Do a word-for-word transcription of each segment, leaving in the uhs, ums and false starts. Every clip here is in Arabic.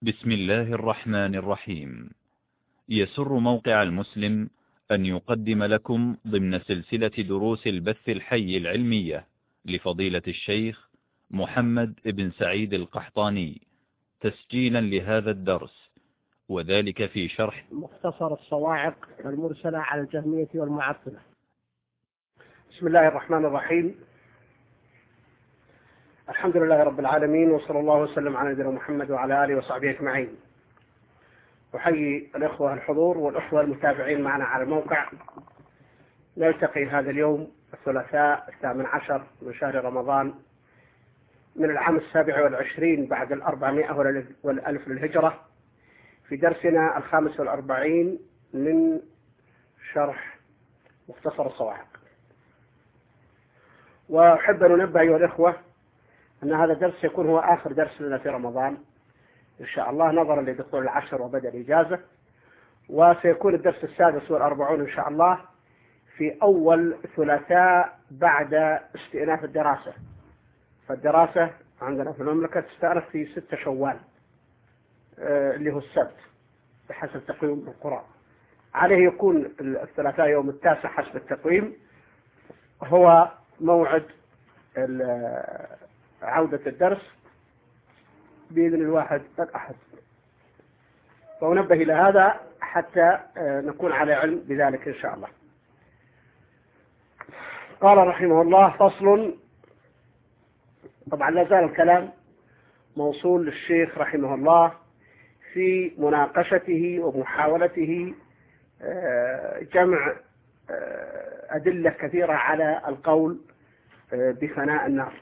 بسم الله الرحمن الرحيم. يسر موقع المسلم أن يقدم لكم ضمن سلسلة دروس البث الحي العلمية لفضيلة الشيخ محمد بن سعيد القحطاني تسجيلا لهذا الدرس، وذلك في شرح مختصر الصواعق المرسلة على الجهمية والمعطلة. بسم الله الرحمن الرحيم. الحمد لله رب العالمين، وصلى الله وسلم على نبينا محمد وعلى آله وصحبه أجمعين. أحيي الإخوة الحضور والأخوة المتابعين معنا على الموقع. نلتقي هذا اليوم الثلاثاء الثامن عشر من شهر رمضان من العام السابع والعشرين بعد الأربعمائة والألف للهجرة في درسنا الخامس والأربعين من شرح مختصر الصواعق. وأحب أن أنبه أيها الإخوة أن هذا الدرس يكون هو آخر درس لنا في رمضان إن شاء الله، نظرا لدخول العشر وبدء الإجازة، وسيكون الدرس السادس والأربعون إن شاء الله في أول ثلاثاء بعد استئناف الدراسة. فالدراسة عندنا في المملكة تستأنف في ستة شوال آه اللي هو السبت بحسب تقويم القرى. عليه يكون الثلاثاء يوم التاسع حسب التقويم هو موعد عودة الدرس بإذن الواحد الأحد. فأنبه إلى هذا حتى نكون على علم بذلك إن شاء الله. قال رحمه الله: فصل. طبعا لا زال الكلام موصول للشيخ رحمه الله في مناقشته ومحاولته جمع أدلة كثيرة على القول بفناء النار.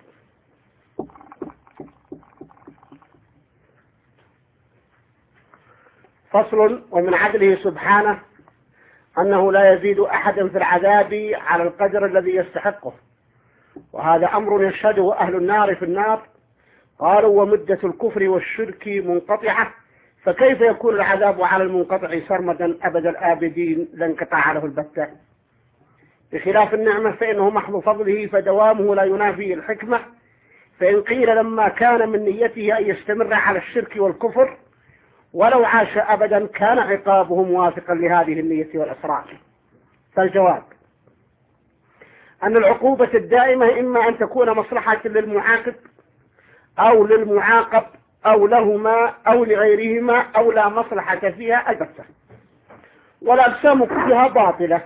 فصل. ومن عدله سبحانه أنه لا يزيد أحدا في العذاب على القدر الذي يستحقه، وهذا أمر يشهده أهل النار في النار. قالوا: ومدة الكفر والشرك منقطعة، فكيف يكون العذاب على المنقطع سرمدا أبد الآبدين لا انقطاع له البتة؟ بخلاف النعمة فإنه محض فضله، فدوامه لا ينافي الحكمة. فإن قيل لما كان من نيته أن يستمر على الشرك والكفر ولو عاش أبدا كان عقابه موافقا لهذه النية والإصرار، فالجواب أن العقوبة الدائمة إما أن تكون مصلحة للمعاقب أو للمعاقب أو لهما أو لغيرهما أو لا مصلحة فيها البتة، والأقسام كلها باطلة.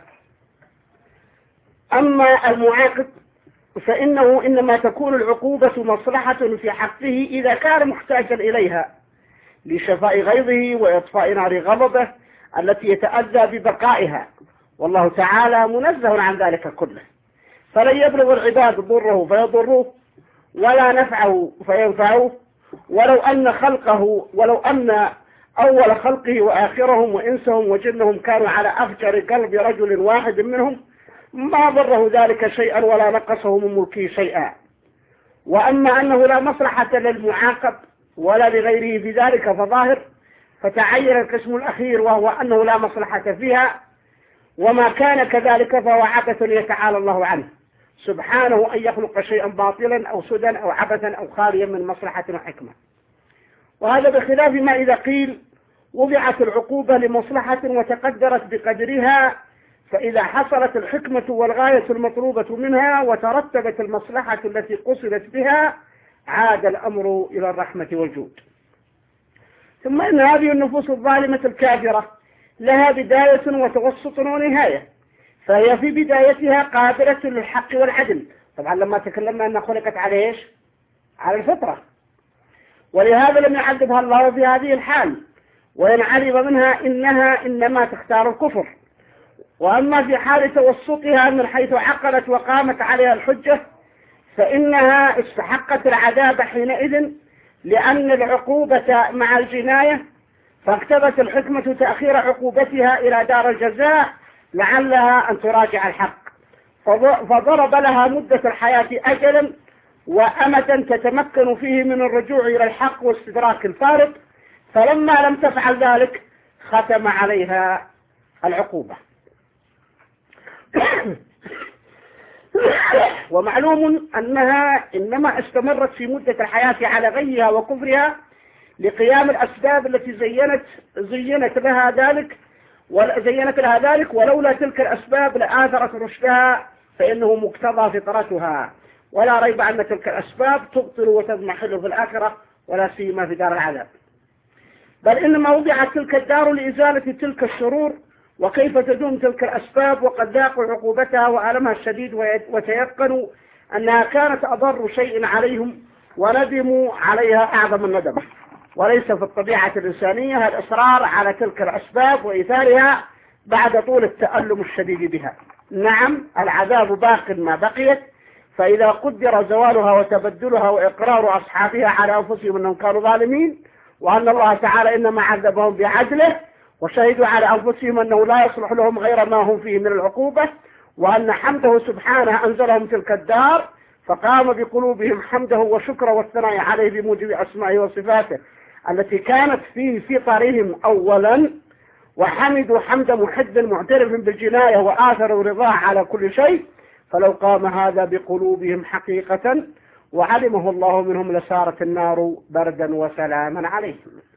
أما المعاقب فإنه إنما تكون العقوبة مصلحة في حقه إذا كان محتاجا إليها لشفاء غيظه وإطفاء نار غضبه التي يتأذى ببقائها، والله تعالى منزه عن ذلك كله. فلن يبلغ العباد ضره فيضروه ولا نفعه فينفعوه، ولو أن خلقه ولو أن أول خلقه وآخرهم وإنسهم وجنهم كانوا على أفجر قلب رجل واحد منهم ما ضره ذلك شيئا ولا نقصه من ملكه شيئا. وأما أنه لا مصلحة للمعاقب ولا لغيره في ذلك فظاهر، فتعين القسم الأخير وهو أنه لا مصلحة فيها، وما كان كذلك فهو عبث يتعالى الله عنه سبحانه أن يخلق شيئا باطلا أو سدى أو عبثا أو خاليا من مصلحة وحكمة. وهذا بخلاف ما إذا قيل وضعت العقوبة لمصلحة وتقدرت بقدرها، فإذا حصلت الحكمة والغاية المطلوبة منها وترتبت المصلحة التي قصدت بها عاد الأمر إلى الرحمة والجود. ثم إن هذه النفوس الظالمة الكافرة لها بداية وتوسط ونهاية، فهي في بدايتها قابلة للحق والعدل. طبعا لما تكلمنا أنها خلقت على إيش؟ على الفطرة، ولهذا لم يعذبها الله في هذه الحال، وإن علم منها إنها إنما تختار الكفر. وأما في حال توسطها من حيث عقلت وقامت عليها الحجة فإنها استحقت العذاب حينئذ لأن العقوبة مع الجناية، فاقتضت الحكمة تأخير عقوبتها إلى دار الجزاء لعلها أن تراجع الحق، فضرب لها مدة الحياة أجلا وأمدا تتمكن فيه من الرجوع إلى الحق واستدراك الفارق، فلما لم تفعل ذلك ختم عليها العقوبة. ومعلوم أنها إنما استمرت في مدة الحياة على غيها وكفرها لقيام الأسباب التي زينت زينت لها ذلك وزينت لها ذلك، ولولا تلك الأسباب لآثرت رشدها، فإنه مقتضى فطرتها، ولا ريب أن تلك الأسباب تبطل وتضمحل في الآخرة، ولا سيما في دار العذاب. بل إنما وضعت تلك الدار لإزالة تلك الشرور، وكيف تدوم تلك الأسباب وقد ذاقوا عقوبتها وألمها الشديد، وتيقنوا أنها كانت أضر شيء عليهم، وندموا عليها أعظم الندم. وليس في الطبيعة الإنسانية الإصرار على تلك الأسباب وإيثارها بعد طول التألم الشديد بها. نعم العذاب باق ما بقيت، فإذا قدر زوالها وتبدلها وإقرار أصحابها على أنفسهم أنهم كانوا ظالمين، وأن الله تعالى إنما عذبهم بعدله، وشهدوا على أنفسهم أنه لا يصلح لهم غير ما هم فيه من العقوبة، وأن حمده سبحانه أنزلهم تلك الدار، فقام بقلوبهم حمده وشكره والثناء عليه بموجب أسمائه وصفاته التي كانت في فطرهم أولا، وحمدوا حمد محد معترف بالجناية وآثروا رضاه على كل شيء. فلو قام هذا بقلوبهم حقيقة وعلمه الله منهم لسارت النار بردا وسلاما عليهم،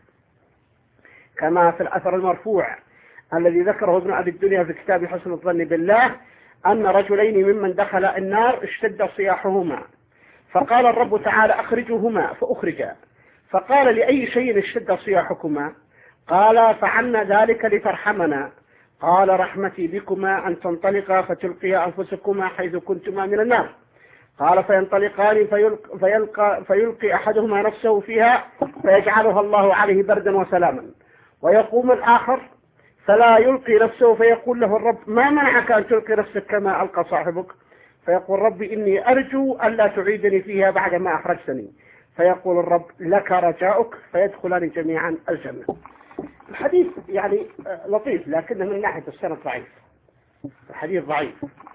كما في الأثر المرفوع الذي ذكره ابن أبي الدنيا في كتاب حسن الظن بالله أن رجلين ممن دخل النار اشتد صياحهما، فقال الرب تعالى أخرجوهما فأخرجا، فقال لأي شيء اشتد صياحكما؟ قال فعلنا ذلك لترحمنا. قال رحمتي بكما أن تنطلقا فتلقيا أنفسكما حيث كنتما من النار. قال فينطلقان فيلقى, فيلقى, فيلقي أحدهما نفسه فيها فيجعلها الله عليه بردا وسلاما، ويقوم الآخر فلا يلقي نفسه فيقول له الرب ما منعك أن تلقي نفسك كما ألقى صاحبك؟ فيقول ربي إني أرجو ألا تعيدني فيها بعد ما أخرجتني. فيقول الرب لك رجاؤك، فيدخلان جميعا الجنة. الحديث يعني لطيف، لكنه من ناحية السند ضعيف، الحديث ضعيف.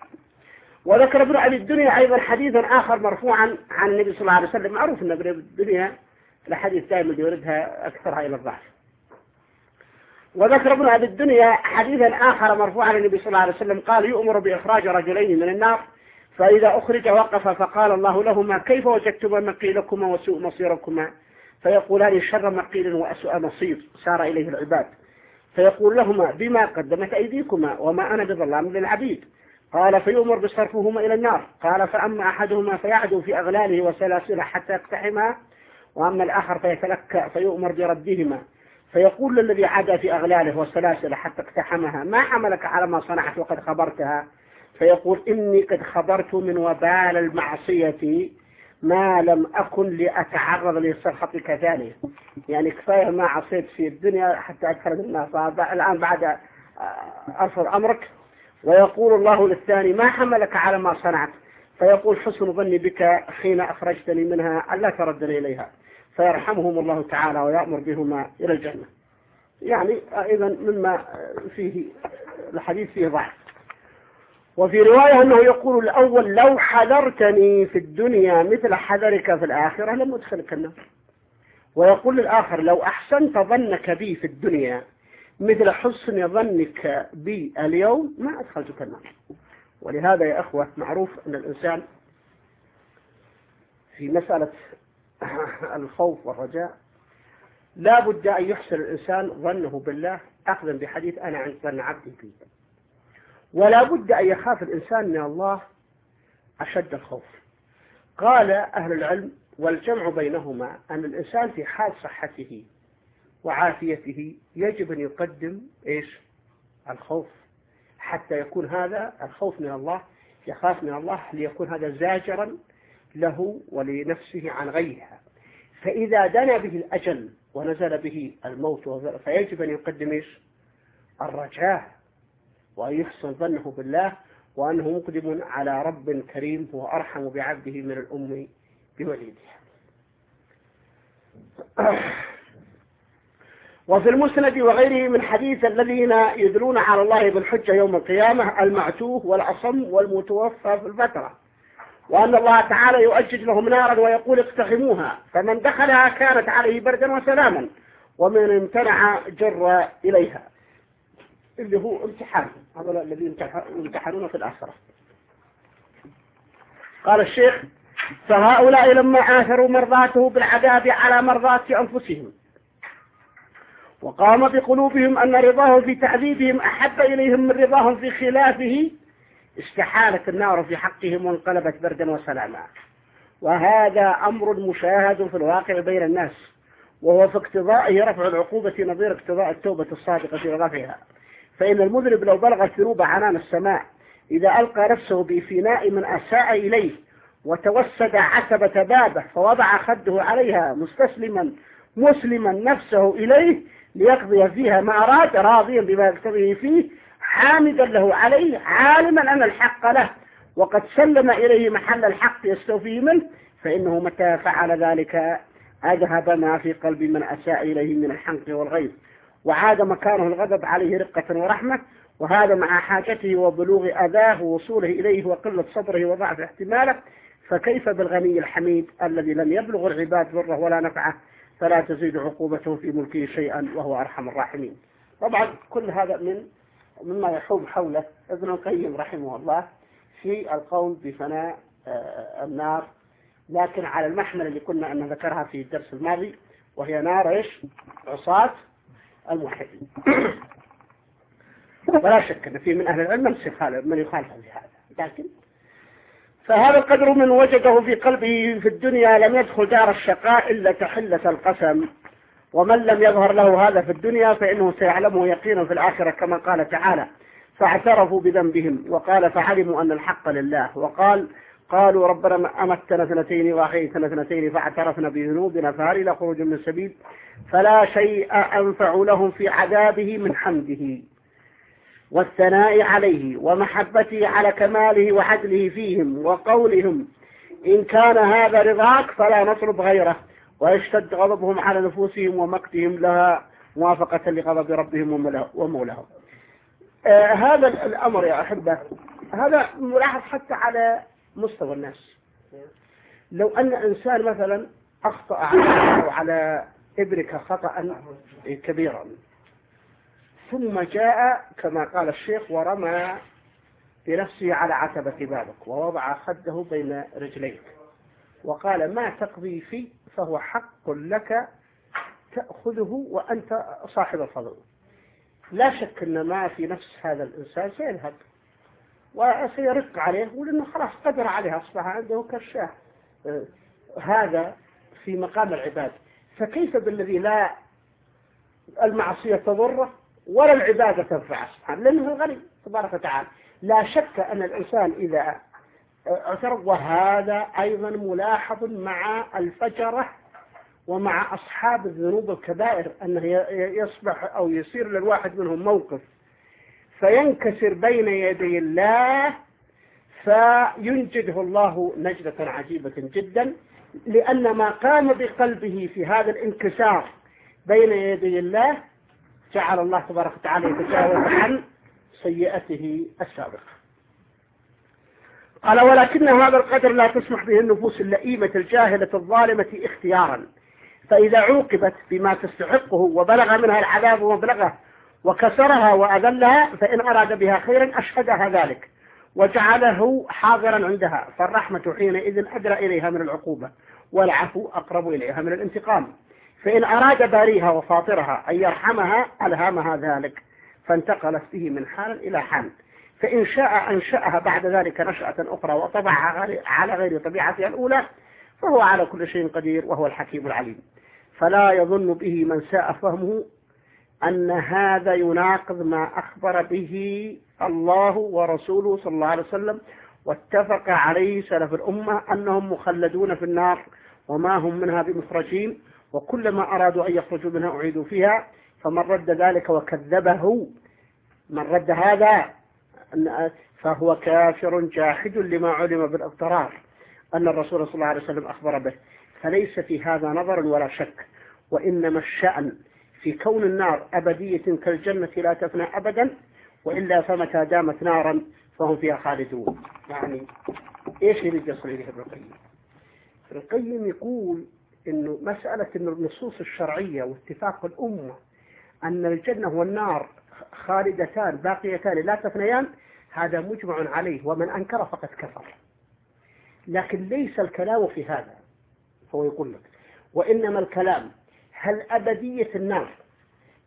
وذكر ابن أبي الدنيا أيضا حديثا آخر مرفوعا عن النبي صلى الله عليه وسلم. معروف أن ابن أبي الدنيا الحديث دائما يوردها أكثرها إلى الضعف. وذكر ابن أبي الدنيا حديثا آخر مرفوعا عن النبي صلى الله عليه وسلم قال يؤمر بإخراج رجلين من النار، فإذا أخرج وقف فقال الله لهما كيف وجدتما مقيلكما وسوء مصيركما؟ فيقولان شر مقيل وأسوأ مصير سار إليه العباد. فيقول لهما بما قدمت أيديكما وما أنا بظلام للعبيد. قال فيؤمر بصرفهما إلى النار. قال فأما أحدهما فيعدو في أغلاله وسلاسله حتى يقتحمها، وأما الآخر فيتلكأ فيؤمر بردهما. فيقول للذي عدا في أغلاله وسلاسله حتى اقتحمها ما حملك على ما صنعت وقد خبرتها؟ فيقول إني قد خبرت من وبال المعصية ما لم أكن لأتعرض لسخطك ثانية. يعني كفاية ما عصيت في الدنيا حتى أدخل الناس، الآن بعد أرفض أمرك. ويقول الله للثاني ما حملك على ما صنعت؟ فيقول حسن ظني بك حين أخرجتني منها ألا تردني إليها. فيرحمهم الله تعالى ويأمر بهما إلى الجنة. يعني أيضا مما فيه الحديث فيه ضعف. وفي رواية أنه يقول الأول لو حذرتني في الدنيا مثل حذرك في الآخرة لم أدخلك النار. ويقول الآخر لو أحسنت ظنك بي في الدنيا مثل حسن ظنك بي اليوم ما أدخلتك النار. ولهذا يا أخوة معروف أن الإنسان في مسألة الخوف والرجاء لا بد أن يحسن الإنسان ظنه بالله أخذا بحديث أنا عند ظن عبدي بي، ولا بد أن يخاف الإنسان من الله أشد الخوف. قال أهل العلم والجمع بينهما أن الإنسان في حال صحته وعافيته يجب أن يقدم إيش؟ الخوف، حتى يكون هذا الخوف من الله، يخاف من الله ليكون هذا زاجرا له ولنفسه عن غيرها. فإذا دنا به الأجل ونزل به الموت فيجب أن يقدم إيش؟ الرجاء، وأن يحسن ظنه بالله وأنه مقدم على رب كريم هو أرحم بعبده من الأم بوليدها. وفي المسند وغيره من حديث الذين يدلون على الله بالحجة يوم القيامة المعتوه والأصم والمتوفى في الفترة، وأن الله تعالى يؤجج لهم نارا ويقول اقتحموها، فمن دخلها كانت عليه بردا وسلاما، ومن امتنع جر إليها، اللي هو امتحان، هذا الذي يمتحنون في الآخرة. قال الشيخ فهؤلاء لما آثروا مرضاته بالعذاب على مرضات أنفسهم وقام بقلوبهم أن رضاه في تعذيبهم أحب إليهم من رضاهم في خلافه، استحالت النار في حقهم وانقلبت بردا وسلاما. وهذا أمر مشاهد في الواقع بين الناس، وهو في اقتضائه رفع العقوبة نظير اقتضاء التوبة الصادقة في رفعها. فإن المذنب لو بلغ الذنوب عنان السماء إذا ألقى نفسه بفناء من أساء إليه وتوسد عتبة بابه فوضع خده عليها مستسلما مسلما نفسه إليه ليقضي فيها ما أراد راضيا بما يقتضيه فيه حامدا له عليه عالما أن الحق له وقد سلم إليه محل الحق يستوفيه منه، فإنه متى فعل ذلك أذهب ما في قلب من أساء إليه من الحنق والغيظ، وعاد مكانه الغضب عليه رقة ورحمة، وهذا مع حاجته وبلوغ أذاه ووصوله إليه وقلة صبره وضعف احتماله. فكيف بالغني الحميد الذي لم يبلغ العباد ضره ولا نفعه، فلا تزيد عقوبته في ملكه شيئا وهو أرحم الراحمين. طبعا كل هذا من مما يحوم حوله ابن القيم رحمه الله في القول بفناء النار، لكن على المحمل اللي كنا أن ذكرها في الدرس الماضي، وهي نار إيش؟ عصاة الموحدين. ولا شك أن في من أهل العلم من يخالف بهذا، لكن فهذا القدر من وجده في قلبه في الدنيا لم يدخل دار الشقاء إلا تحلة القسم، ومن لم يظهر له هذا في الدنيا فإنه سيعلمه يقينا في الآخرة، كما قال تعالى فاعترفوا بذنبهم وقال فعلموا أن الحق لله، وقال قالوا ربنا أمتنا اثنتين وأحييتنا اثنتين فاعترفنا بذنوبنا فهل إلى خروج من سبيل، فلا شيء أنفع لهم في عذابه من حمده والثناء عليه ومحبته على كماله وعدله فيهم وقولهم إن كان هذا رضاك فلا نطلب غيره، ويشتد غضبهم على نفوسهم ومقتهم لها موافقة لغضب ربهم ومولاهم. آه هذا الأمر يا أحبة هذا ملاحظ حتى على مستوى الناس. لو أن إنسان مثلا أخطأ على إبرك خطأ كبيرا ثم جاء كما قال الشيخ ورمى بنفسه على عتبة بابك ووضع خده بين رجليك وقال ما تقضي فيه فهو حق لك تأخذه وأنت صاحب الفضل، لا شك أن ما في نفس هذا الإنسان سيذهب وسيرق عليه ولأنه خلاص قدر عليه أصبح عنده كالشاه. هذا في مقام العباد، فكيف بالذي لا المعصية تضره ولا العبادة تنفعه سبحانه، لأنه الغني تبارك وتعالى. لا شك أن الإنسان إذا اعترف، وهذا أيضا ملاحظ مع الفجرة ومع أصحاب الذنوب الكبائر، أنه يصبح أو يصير للواحد منهم موقف فينكسر بين يدي الله فينجده الله نجدة عجيبة جدا، لأن ما قام بقلبه في هذا الانكسار بين يدي الله جعل الله تبارك وتعالى يتجاوز عن سيئته السابقة. قال ولكن هذا القدر لا تسمح به النفوس اللئيمة الجاهلة الظالمة اختيارا، فإذا عوقبت بما تستحقه وبلغ منها العذاب ومبلغه وكسرها وأذلها فإن أراد بها خيرا أشهدها ذلك وجعله حاضرا عندها، فالرحمة حينئذ أدرى إليها من العقوبة والعفو أقرب إليها من الانتقام. فإن أراد باريها وفاطرها أن يرحمها ألهمها ذلك فانتقلت به من حال إلى حال، فإن شاء أنشأها بعد ذلك نشأة أخرى وطبعها على غير طبيعتها الأولى، فهو على كل شيء قدير وهو الحكيم العليم. فلا يظن به من ساء فهمه أن هذا يناقض ما أخبر به الله ورسوله صلى الله عليه وسلم واتفق عليه سلف الأمة أنهم مخلدون في النار وما هم منها بمخرجين، وكلما أرادوا أن يخرجوا منها أعيدوا فيها، فمن رد ذلك وكذبه من رد هذا فهو كافر جاحد لما علم بالاضطرار أن الرسول صلى الله عليه وسلم أخبر به. فليس في هذا نظر ولا شك، وإنما الشأن في كون النار أبدية كالجنة لا تفنى أبدا، وإلا فمتى دامت نارا فهم فيها خالدون. يعني إيش اللي يصل إليه ابن القيم؟ ابن القيم يقول إنه مسألة إن النصوص الشرعية واتفاق الأمة أن الجنة والنار خالدتان باقيتان لا تفنيان هذا مجمع عليه، ومن أنكر فقد كفر. لكن ليس الكلام في هذا، هو يقول لك وإنما الكلام هل أبدية النار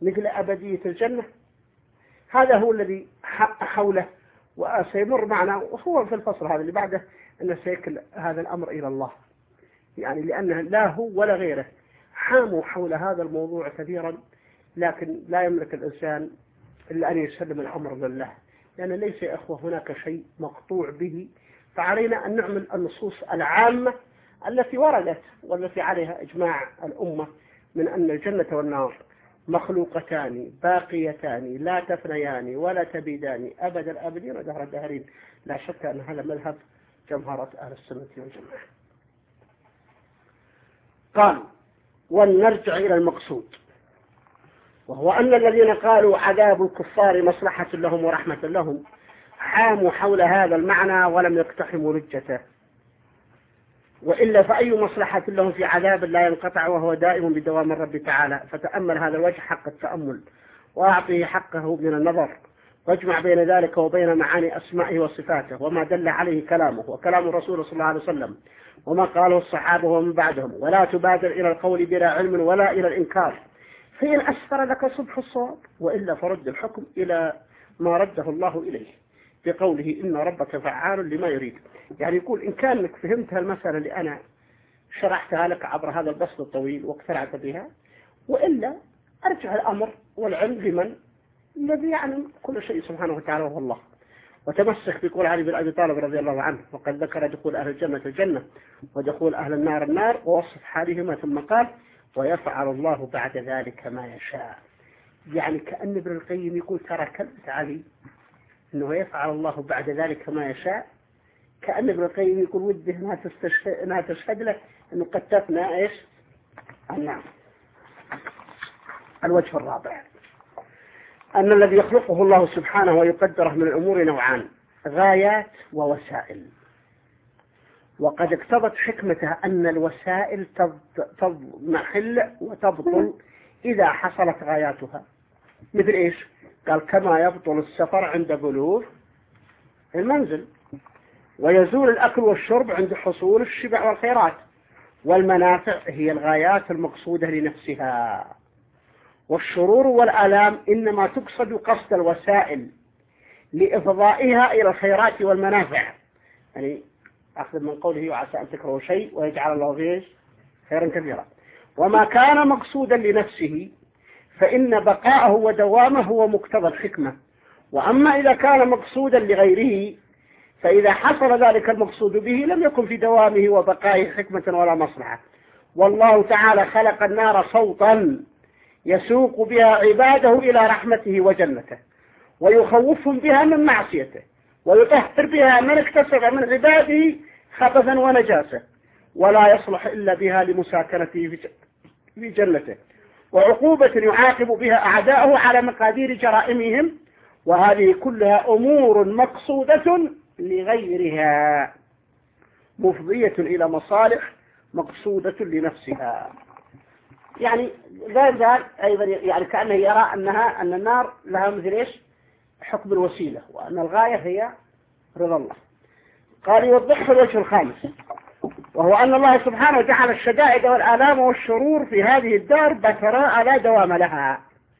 مثل أبدية الجنة. هذا هو الذي حوله وسيمر معنا، وهو في الفصل هذا اللي بعده أنه سيكل هذا الأمر إلى الله، يعني لأنه لا هو ولا غيره حاموا حول هذا الموضوع كثيرا، لكن لا يملك الإنسان إلا أن يسلم الأمر لله، لأن ليس يا أخوة هناك شيء مقطوع به. فعلينا أن نعمل النصوص العامة التي وردت والتي عليها إجماع الأمة من أن الجنة والنار مخلوقتان باقيتان لا تفنيان ولا تبيدان أبد الآبدين ودهر الدهرين. لا شك أن هذا مذهب جمهرة أهل السنة والجماعة. قال: ولنرجع إلى المقصود، وهو أن الذين قالوا عذاب الكفار مصلحة لهم ورحمة لهم حاموا حول هذا المعنى ولم يقتحموا رجته، وإلا فأي مصلحة لهم في عذاب لا ينقطع وهو دائم بدوام الرب تعالى. فتأمل هذا الوجه حق التأمل وأعطيه حقه من النظر، واجمع بين ذلك وبين معاني أسمائه وصفاته وما دل عليه كلامه وكلام الرسول صلى الله عليه وسلم وما قاله الصحابة ومن بعدهم، ولا تبادر إلى القول بلا علم ولا إلى الإنكار، فإن أسفر لك صبح الصواب، وإلا فرد الحكم إلى ما رده الله إليه بقوله إن ربك فعال لما يريد. يعني يقول إن كانك فهمت المسألة اللي أنا شرحتها لك عبر هذا البسط الطويل واقتنعت بها، وإلا أرجع الأمر والعلم بمن الذي يعلم كل شيء سبحانه وتعالى وهو الله. وتمسك بقول علي بن أبي طالب رضي الله عنه، وقد ذكر دخول أهل الجنة الجنة ودخول أهل النار النار ووصف حالهما، ثم قال: ويفعل الله بعد ذلك ما يشاء. يعني كأن ابن القيم يقول ترى كلمة علي أنه يفعل الله بعد ذلك ما يشاء، كأن ابن القيم يقول وده أنها تستشهد, أنها تشهد له أنه قد تفنى إيش النعم. الوجه الرابع أن الذي يخلقه الله سبحانه ويقدره من الأمور نوعان: غايات ووسائل. وقد اقتضت حكمتها أن الوسائل تضمحل وتبطل إذا حصلت غاياتها. مثل إيش؟ قال: كما يبطل السفر عند بلوغ المنزل، ويزول الأكل والشرب عند حصول الشبع والخيرات. والمنافع هي الغايات المقصودة لنفسها، والشرور والآلام إنما تقصد قصد الوسائل لإفضائها إلى الخيرات والمنافع. يعني أخذ من قوله: وعسى أن تكرهوا شيء ويجعل الله فيه خيرا كثيرا. وما كان مقصودا لنفسه فإن بقاءه ودوامه هو مقتضى الحكمة. وأما إذا كان مقصودا لغيره فإذا حصل ذلك المقصود به لم يكن في دوامه وبقائه حكمة ولا مصلحة. والله تعالى خلق النار صوتا يسوق بها عباده إلى رحمته وجنته، ويخوفهم بها من معصيته، ويطهر بها من اكتسب من عباده خبثا ونجاسة، ولا يصلح إلا بها لمساكنته في جنته، وعقوبة يعاقب بها أعداءه على مقادير جرائمهم. وهذه كلها أمور مقصودة لغيرها مفضية إلى مصالح مقصودة لنفسها. يعني لا يزال أيضا يعني كأنه يرى أنها أن النار لها مثل إيش؟ حكم الوسيلة، وأن الغاية هي رضا الله. قال: يوضحه الوجه الخامس، وهو أن الله سبحانه جعل الشدائد والآلام والشرور في هذه الدار بتراء لا دوام لها،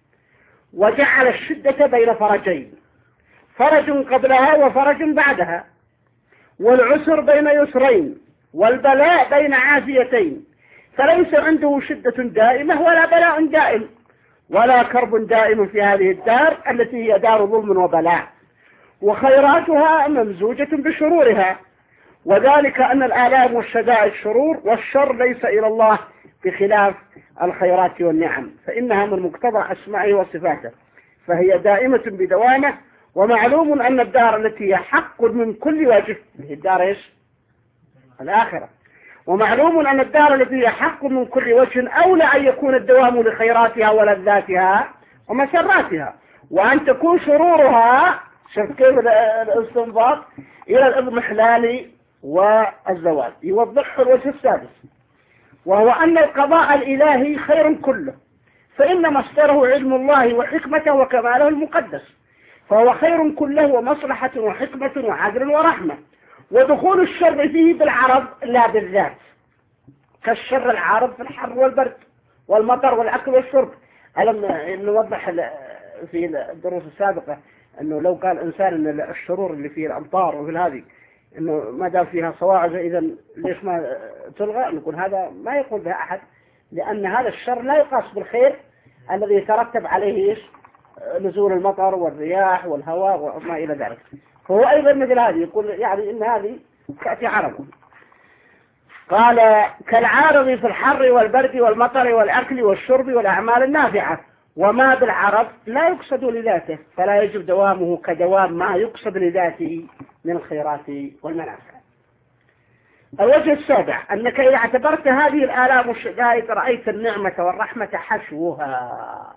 وجعل الشدة بين فرجين: فرج قبلها وفرج بعدها، والعسر بين يسرين، والبلاء بين عافيتين. فليس عنده شدة دائمة ولا بلاء دائم ولا كرب دائم في هذه الدار التي هي دار ظلم وبلاء، وخيراتها ممزوجة بشرورها. وذلك أن الآلام والشدائد شرور، والشر ليس إلى الله بخلاف الخيرات والنعم، فإنها من مقتضى أسمائه وصفاته، فهي دائمة بدوامه. ومعلوم أن الدار التي هي حق من كل وجه هي الدار إيش؟ الآخرة. ومعلوم أن الدار التي هي حق من كل وجه أولى أن يكون الدوام لخيراتها ولذاتها ومسراتها، وأن تكون شرورها شوف كيف الاستنباط إلى الإضمحلال والزوال. يوضحه الوجه السادس، وهو أن القضاء الإلهي خير كله، فإن مصدره علم الله وحكمته وكماله المقدس، فهو خير كله ومصلحة وحكمة وعدل ورحمة. ودخول الشر فيه بالعرض لا بالذات، كالشر العارض في الحر والبرد والمطر والأكل والشرب، ألم نوضح في الدروس السابقة أنه لو قال إنسان أن الشرور اللي في الأمطار وفي هذه أنه ما دام فيها صواعق إذا ليش ما تلغى؟ نقول هذا ما يقول بها أحد، لأن هذا الشر لا يقاس بالخير الذي يترتب عليه إيش؟ نزول المطر والرياح والهواء وما إلى ذلك. فهو أيضا مثل هذه يقول يعني إن هذه تأتي عرض. قال كالعارض في الحر والبرد والمطر والأكل والشرب والأعمال النافعة، وما بالعرض لا يقصد لذاته فلا يجب دوامه كدوام ما يقصد لذاته من الخيرات والمنافع. الوجه السابع أنك إذا اعتبرت هذه الآلام والشدائد رأيت النعمة والرحمة حشوها،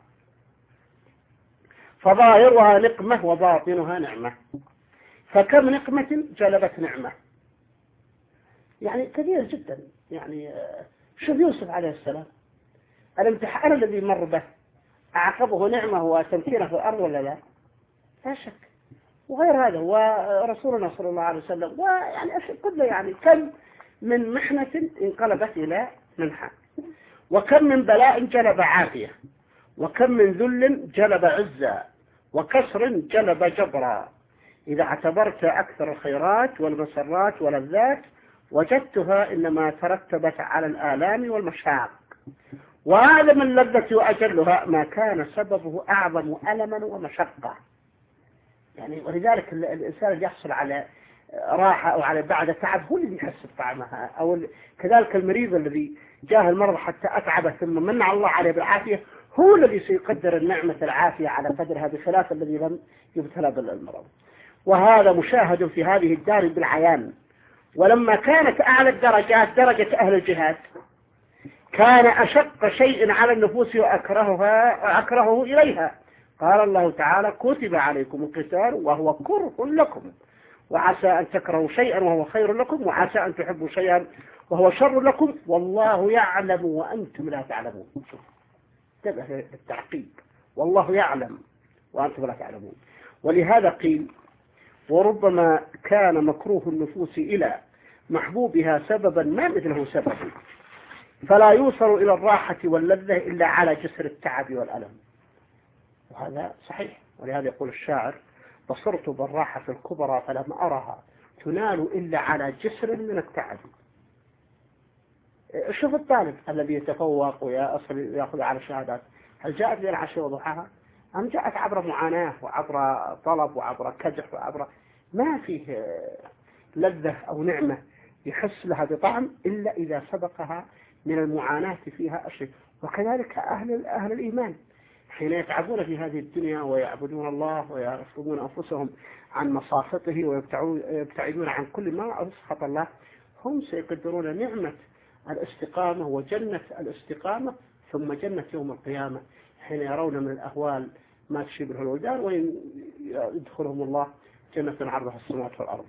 فظاهرها نقمة وباطنها نعمة، فكم نقمة جلبت نعمة، يعني كثير جدا. يعني شوف يوسف عليه السلام الامتحان الذي مر به أعقبه نعمة وتمكينه في الأرض ولا لا؟ لا شك. وغير هذا ورسولنا صلى الله عليه وسلم ويعني أشياء كله، يعني كم من محنة انقلبت إلى منحة، وكم من بلاء جلب عافية، وكم من ذل جلب عزة، وكسر جلب جبرا. إذا اعتبرت أكثر الخيرات والمسرات واللذات وجدتها إنما ترتبت على الآلام والمشاق، وهذا من لذة وأجلها ما كان سببه أعظم ألما ومشقة. يعني ولذلك الإنسان اللي يحصل على راحة أو على بعد تعب هو اللي يحس بطعمها، أو كذلك المريض الذي جاه المرض حتى أتعبه ثم منع الله عليه بالعافية هو الذي سيقدر النعمة العافية على قدرها بخلاف الذي لم يبتلى بالمرض. وهذا مشاهد في هذه الدار بالعيان. ولما كانت أعلى الدرجات درجة أهل الجهاد كان أشق شيء على النفوس وأكرهها وأكرهه إليها. قال الله تعالى كتب عليكم القتال وهو كره لكم وعسى أن تكرهوا شيئا وهو خير لكم وعسى أن تحبوا شيئا وهو شر لكم والله يعلم وأنتم لا تعلمون. انتبه التعقيب، والله يعلم وأنتم لا تعلمون. ولهذا قيل وربما كان مكروه النفوس إلى محبوبها سببا ما مثله سبب، فلا يوصل إلى الراحة واللذة إلا على جسر التعب والألم. وهذا صحيح. ولهذا يقول الشاعر بصرت بالراحة الكبرى فلم أرها تنال إلا على جسر من التعب. شوف الطالب الذي يتفوق ويأخذ على شهادات، هل جاءت إلى العشاء وضحاها أم جاءت عبر معاناة وعبر طلب وعبر كدح وعبر ما فيه لذة أو نعمة يحس لها بطعم إلا إذا سبقها من المعاناة فيها أشياء. وكذلك أهل أهل الإيمان حين يتعبون في هذه الدنيا ويعبدون الله ويصومون أنفسهم عن مصاخطه ويبتعدون عن كل ما أسخط الله هم سيقدرون نعمة الاستقامة وجنة الاستقامة ثم جنة يوم القيامة حين يرون من الأهوال ما تشبه الولدان ويدخلهم الله جنة عرضها السماوات والأرض.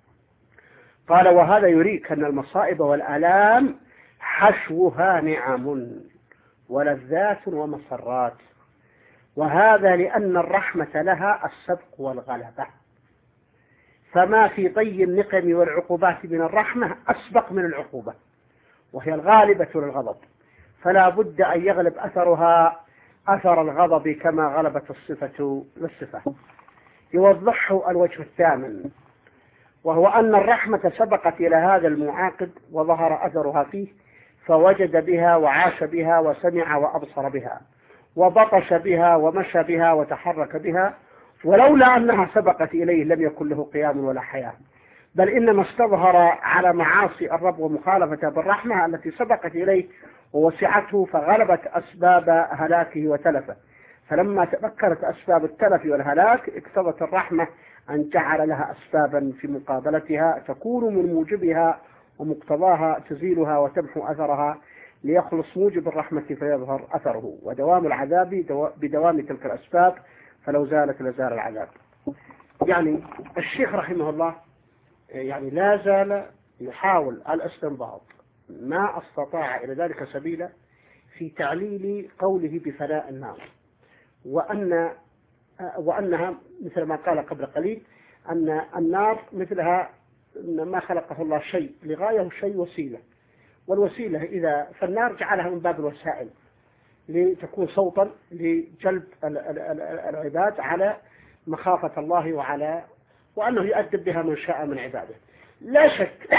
قال وهذا يريك أن المصائب والآلام حشوها نعم ولذات ومسرات، وهذا لأن الرحمة لها السبق والغلبة، فما في طي النقم والعقوبات من الرحمة أسبق من العقوبة وهي الغالبة للغضب، فلا بد أن يغلب أثرها أثر الغضب كما غلبت الصفة للصفة. يوضحه الوجه الثامن وهو أن الرحمة سبقت إلى هذا المعاقد وظهر أثرها فيه فوجد بها وعاش بها وسمع وأبصر بها وبطش بها ومشى بها وتحرك بها، ولولا أنها سبقت إليه لم يكن له قيام ولا حياة، بل إنما استظهر على معاصي الرب ومخالفته بالرحمة التي سبقت إليه ووسعته فغلبت أسباب هلاكه وتلفه. فلما تذكرت أسباب التلف والهلاك اقتضت الرحمة أن جعل لها أسبابا في مقابلتها تكون من موجبها ومقتضاها تزيلها وتمحو أثرها ليخلص موجب الرحمة فيظهر أثره، ودوام العذاب بدوام تلك الأسباب فلو زالت لزال العذاب. يعني الشيخ رحمه الله يعني لا زال يحاول الاستنباط ما استطاع إلى ذلك سبيلا في تعليل قوله بفناء النار، وأن وأنها مثل ما قال قبل قليل أن النار مثلها ما خلقه الله شيء لغاية شيء وسيلة، والوسيلة إذا فالنار جعلها من باب الوسائل، لتكون صوتا لجلب العباد على مخافة الله وعلى وأنه يؤدب بها من شاء من عباده. لا شك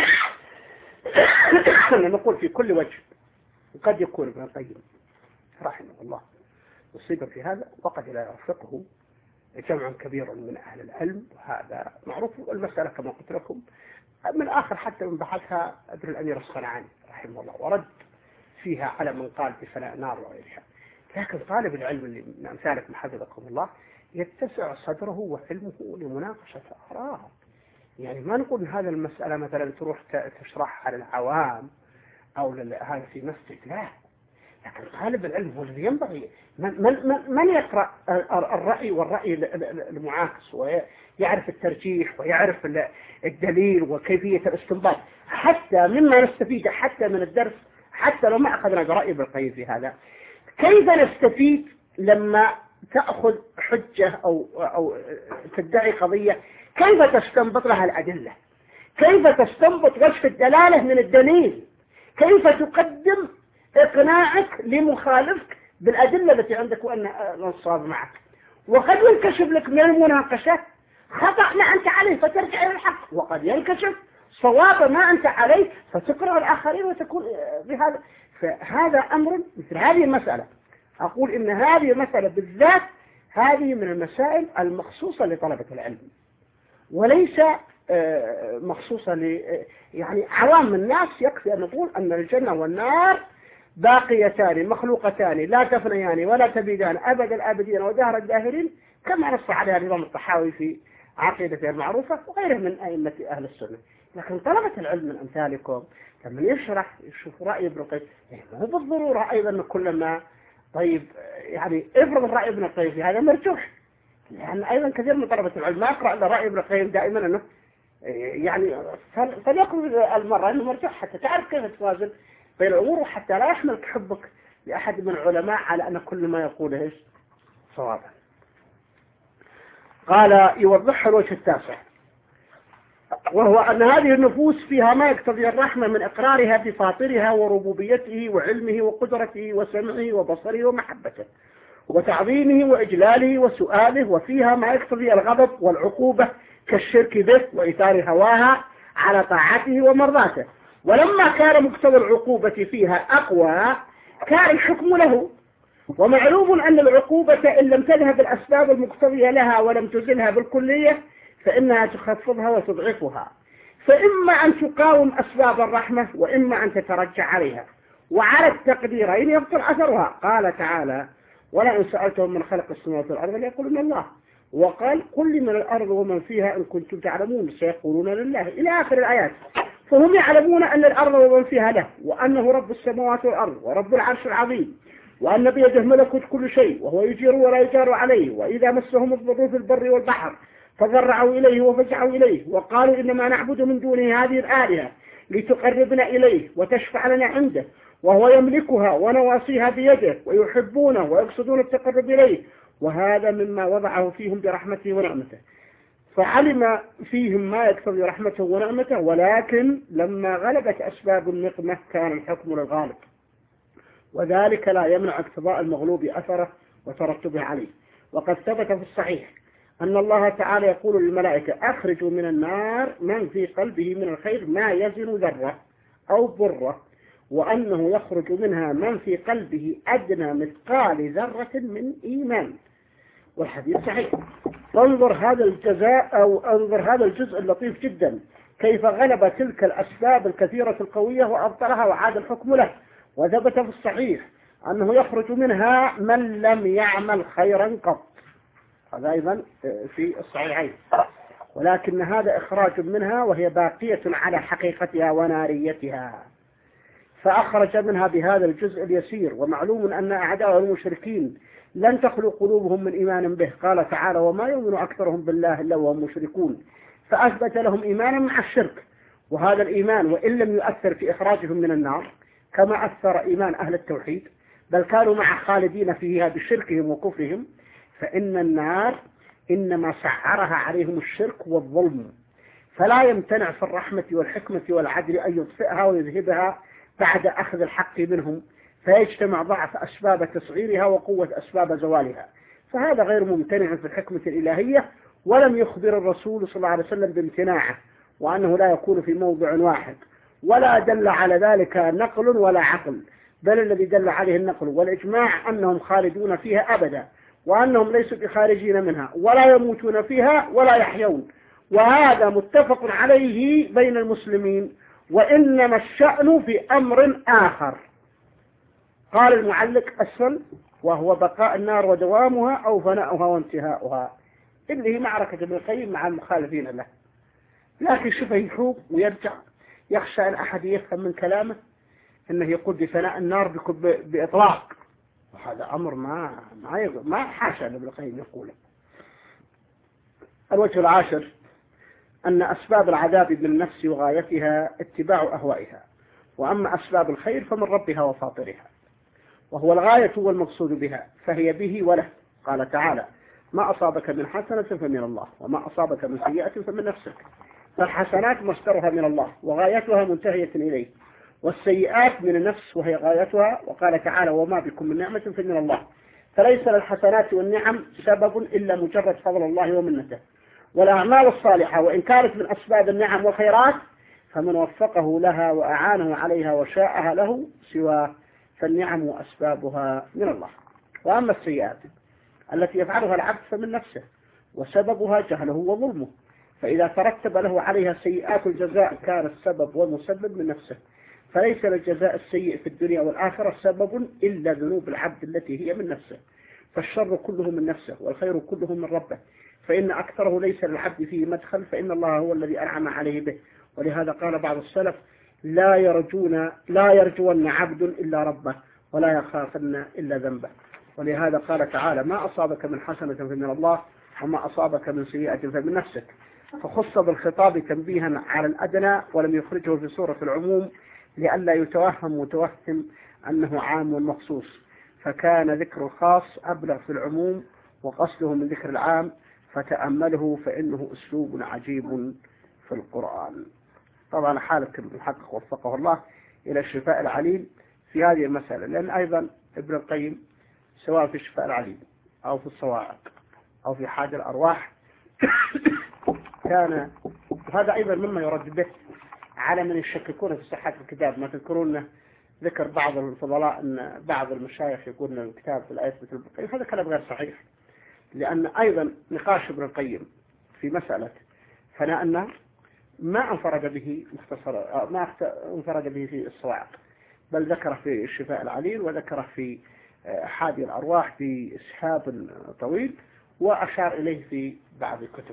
أن نقول في كل وجه وقد يكون ابن القيم رحمه الله مصيبا في هذا، وقد لا يرفقه جمع كبير من أهل العلم، وهذا معروف. المسألة كما قلت لكم من آخر حتى من بحثها ابن الأمير الصنعاني رحمه الله ورد فيها على من قال بفناء نار وغيرها. لكن طالب العلم اللي من أمثالكم حفظكم الله يتسع صدره وعلمه لمناقشة آراء. يعني ما نقول هذا المسألة مثلا تروح تشرحها للعوام أو هذا في مسجد، لا. لكن طالب العلم هو الذي ينبغي من, من, من يقرأ الرأي والرأي المعاكس ويعرف الترجيح ويعرف الدليل وكيفية الاستنباط، حتى مما نستفيد حتى من الدرس، حتى لو ما أخذنا برأي ابن القيم في هذا. كيف نستفيد لما تأخذ حجة أو, أو تدعي قضية، كيف تستنبط لها الأدلة، كيف تستنبط وجه الدلالة من الدليل، كيف تقدم إقناعك لمخالفك بالأدلة التي عندك وأن الصواب معك. وقد ينكشف لك من المناقشة خطأ ما أنت عليه فترجع إلى الحق، وقد ينكشف صواب ما أنت عليه فتقرأ الآخرين وتكون بهذا. فهذا أمر مثل هذه المسألة، أقول إن هذه المسألة بالذات هذه من المسائل المخصوصة لطلبة العلم، وليس مخصوصة ل يعني عوام الناس. يكفي أن نقول أن الجنة والنار باقيتان مخلوقتان لا تفنيان ولا تبيدان أبد الآبدين ودهر الداهرين، كما نص عليها الإمام الطحاوي في عقيدته المعروفة وغيره من أئمة أهل السنة. لكن طلبة العلم من أمثالكم لما يشرح يشوف رأي ابن القيم، هو بالضرورة أيضا كل ما طيب يعني افرض الرأي ابن القيم في هذا مرجوح، لأن أيضا كثير من طلبة العلم ما يقرأ إلا رأي ابن القيم دائما أنه يعني فليقل المرة أنه مرجوح حتى تعرف كيف توازن بين الأمور، وحتى لا يحملك حبك لأحد من العلماء على أن كل ما يقوله إيش صوابا. قال يوضح الوجه التاسع، وهو أن هذه النفوس فيها ما يقتضي الرحمة من إقرارها بفاطرها وربوبيته وعلمه وقدرته وسمعه وبصره ومحبته وتعظيمه وإجلاله وسؤاله، وفيها ما يقتضي الغضب والعقوبة كالشرك به وإثار هواها على طاعته ومرضاته. ولما كان مقتضى العقوبة فيها أقوى كان الحكم له. ومعلوم أن العقوبة إن لم تذهب الأسباب المقتضية لها ولم تزلها بالكلية فإنها تخفضها وتضعفها، فإما أن تقاوم أسباب الرحمة وإما أن تترجع عليها، وعلى التقديرين يبطل أثرها. قال تعالى ولئن سألتهم من خلق السماوات والأرض ليقولون الله، وقال قل من الأرض ومن فيها إن كنتم تعلمون سيقولون لله، إلى آخر الآيات. فهم يعلمون أن الأرض ومن فيها له، وأنه رب السماوات والأرض ورب العرش العظيم، وأن بيده ملكوت كل شيء وهو يجير ولا يجار عليه، وإذا مسهم الضر في البر والبحر فضرعوا إليه وفزعوا إليه وقالوا إنما نعبد من دونه هذه الآلهة لتقربنا إليه وتشفع لنا عنده وهو يملكها ونواصيها بيده ويحبونه ويقصدون التقرب إليه، وهذا مما وضعه فيهم برحمته ونعمته. فعلم فيهم ما يقتضي رحمته ونعمته، ولكن لما غلبت أسباب النقمة كان الحكم للغالب، وذلك لا يمنع اقتضاء المغلوب أثره وترتبه عليه. وقد ثبت في الصحيح أن الله تعالى يقول للملائكة أخرجوا من النار من في قلبه من الخير ما يزن ذرة أو برة، وأنه يخرج منها من في قلبه أدنى مثقال ذرة من إيمان، والحديث صحيح. انظر هذا الجزاء أو انظر هذا الجزء اللطيف جدا كيف غلب تلك الأسباب الكثيرة القوية وأبطلها وعاد الحكم له. وثبت في الصحيح أنه يخرج منها من لم يعمل خيرا قط، هذا أيضا في الصحيحين، ولكن هذا إخراج منها وهي باقية على حقيقتها وناريتها، فأخرج منها بهذا الجزء اليسير. ومعلوم أن أعداء المشركين لن تخلو قلوبهم من إيمان به، قال تعالى وما يؤمن أكثرهم بالله إلا وهم مشركون، فأثبت لهم إيمانا مع الشرك. وهذا الإيمان وإن لم يؤثر في إخراجهم من النار كما أثر إيمان أهل التوحيد، بل كانوا مع خالدين فيها بشركهم وكفرهم، فإن النار إنما سعرها عليهم الشرك والظلم، فلا يمتنع في الرحمة والحكمة والعدل أن يطفئها ويذهبها بعد أخذ الحق منهم، فيجتمع ضعف أسباب تصغيرها وقوة أسباب زوالها، فهذا غير ممتنع في الحكمة الإلهية، ولم يخبر الرسول صلى الله عليه وسلم بامتناعه وأنه لا يكون في موضع واحد، ولا دل على ذلك نقل ولا عقل، بل الذي دل عليه النقل والإجماع أنهم خالدون فيها أبدا، وأنهم ليسوا بخارجين منها ولا يموتون فيها ولا يحيون، وهذا متفق عليه بين المسلمين، وإنما الشأن في أمر آخر. قال المعلق أسفل: وهو بقاء النار ودوامها أو فناؤها وانتهاؤها، اللي هي معركة ابن القيم مع المخالفين له. لكن شوف يحوب ويرجع، يخشى أن أحد يفهم من كلامه أنه يقول بفناء النار بإطلاق، وهذا أمر ما ما ما حاشا ابن القيم يقوله. الوجه العاشر أن أسباب العذاب من النفس وغايتها اتباع أهوائها، وأما أسباب الخير فمن ربها وفاطرها، وهو الغاية والمقصود بها، فهي به وله. قال تعالى: ما أصابك من حسنة فمن الله، وما أصابك من سيئة فمن نفسك. فالحسنات مصدرها من الله وغايتها منتهية إليه، والسيئات من النفس وهي غايتها. وقال تعالى: وما بكم من نعمة فمن الله. فليس للحسنات والنعم سبب إلا مجرد فضل الله ومنته. والأعمال الصالحة وإن كانت من أسباب النعم والخيرات، فمن وفقه لها وأعانه عليها وشاءها له سواه، فالنعم أسبابها من الله. وأما السيئات التي يفعلها العبد فمن نفسه، وسببها جهله وظلمه، فإذا ترتب له عليها سيئات الجزاء كان السبب والمسبب من نفسه، فليس للجزاء السيء في الدنيا والآخرة سبب إلا ذنوب العبد التي هي من نفسه. فالشر كله من نفسه والخير كله من ربه، فإن أكثره ليس للعبد فيه مدخل، فإن الله هو الذي أنعم عليه به. ولهذا قال بعض السلف: لا يرجون لا يرجون عبد إلا ربه، ولا يخافن إلا ذنبه. ولهذا قال تعالى: ما أصابك من حسنة فمن الله، وما أصابك من سيئة فمن نفسك. فخص بالخطاب تنبيها على الأدنى، ولم يخرجه في سورة العموم لئلا يتوهم متوهم أنه عام مخصوص، فكان ذكر الخاص أبلغ في العموم وقصده من ذكر العام، فتأمله فإنه أسلوب عجيب في القرآن. طبعا حالة المحقق وفقه الله إلى الشفاء العليل في هذه المسألة، لأن أيضا ابن القيم سواء في الشفاء العليل أو في الصواعق أو في حاد الأرواح كان، وهذا أيضا مما يرد به على من يشككون في صحة الكتاب. ما تذكرون ذكر بعض الفضلاء أن بعض المشايخ يقولون الكتاب في الآية مثل ابن القيم، هذا كلام غير صحيح، لأن أيضا نقاش ابن القيم في مسألة فناء النار ما انفرد به مختصر ما انفرد به في الصواعق، بل ذكره في الشفاء العليل، وذكره في حادي الأرواح في إسحاب طويل، وأشار إليه في بعض الكتب.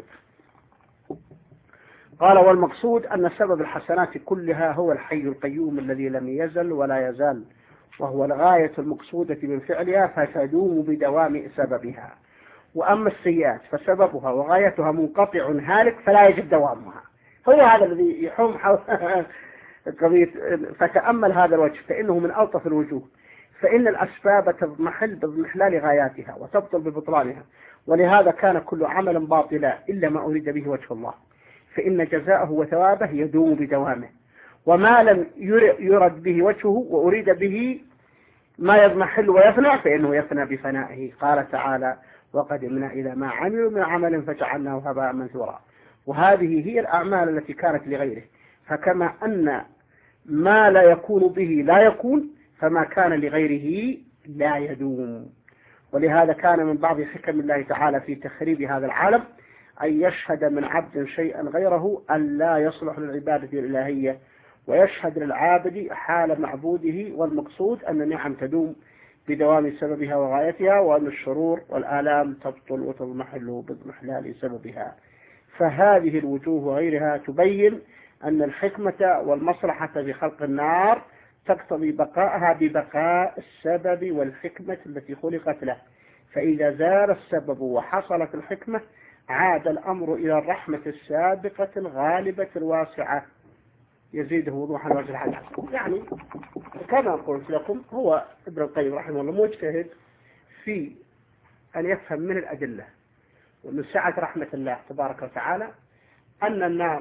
قال: والمقصود أن سبب الحسنات كلها هو الحي القيوم الذي لم يزل ولا يزال، وهو الغاية المقصودة من فعلها، فتدوم بدوام سببها. وأما السيئات فسببها وغايتها منقطع هالك فلا يجب دوامها. هو هذا الذي يحوم حول قضية. فتأمل هذا الوجه فإنه من ألطف الوجوه، فإن الأسباب تضمحل باضمحلال غاياتها وتبطل ببطلانها، ولهذا كان كل عمل باطلا إلا ما أريد به وجه الله، فإن جزاءه وثوابه يدوم بدوامه. وما لم يرد به وجهه وأريد به ما يضمحل ويفنى فإنه يفنى بفنائه. قال تعالى: وقدمنا إلى ما عملوا من عمل فجعلناه هباء منثورا. وهذه هي الأعمال التي كانت لغيره، فكما أن ما لا يكون به لا يكون، فما كان لغيره لا يدوم. ولهذا كان من بعض حكم الله تعالى في تخريب هذا العالم أن يشهد من عبد شيئا غيره أن لا يصلح للعبادة الإلهية، ويشهد للعابد حال معبوده، والمقصود أن النعم تدوم بدوام سببها وغايتها، وأن الشرور والآلام تبطل وتضمحل باضمحلال سببها. فهذه الوجوه وغيرها تبين أن الحكمة والمصلحة في خلق النار تقتضي بقاءها ببقاء السبب والحكمة التي خلقت له، فإذا زال السبب وحصلت الحكمة عاد الأمر إلى الرحمة السابقة الغالبة الواسعة يزيده وضوحا وجه الحديث. يعني كما قلت لكم هو ابن القيم رحمه الله مجتهد في أن يفهم من الأدلة ومن سعة رحمة الله تبارك وتعالى أن النار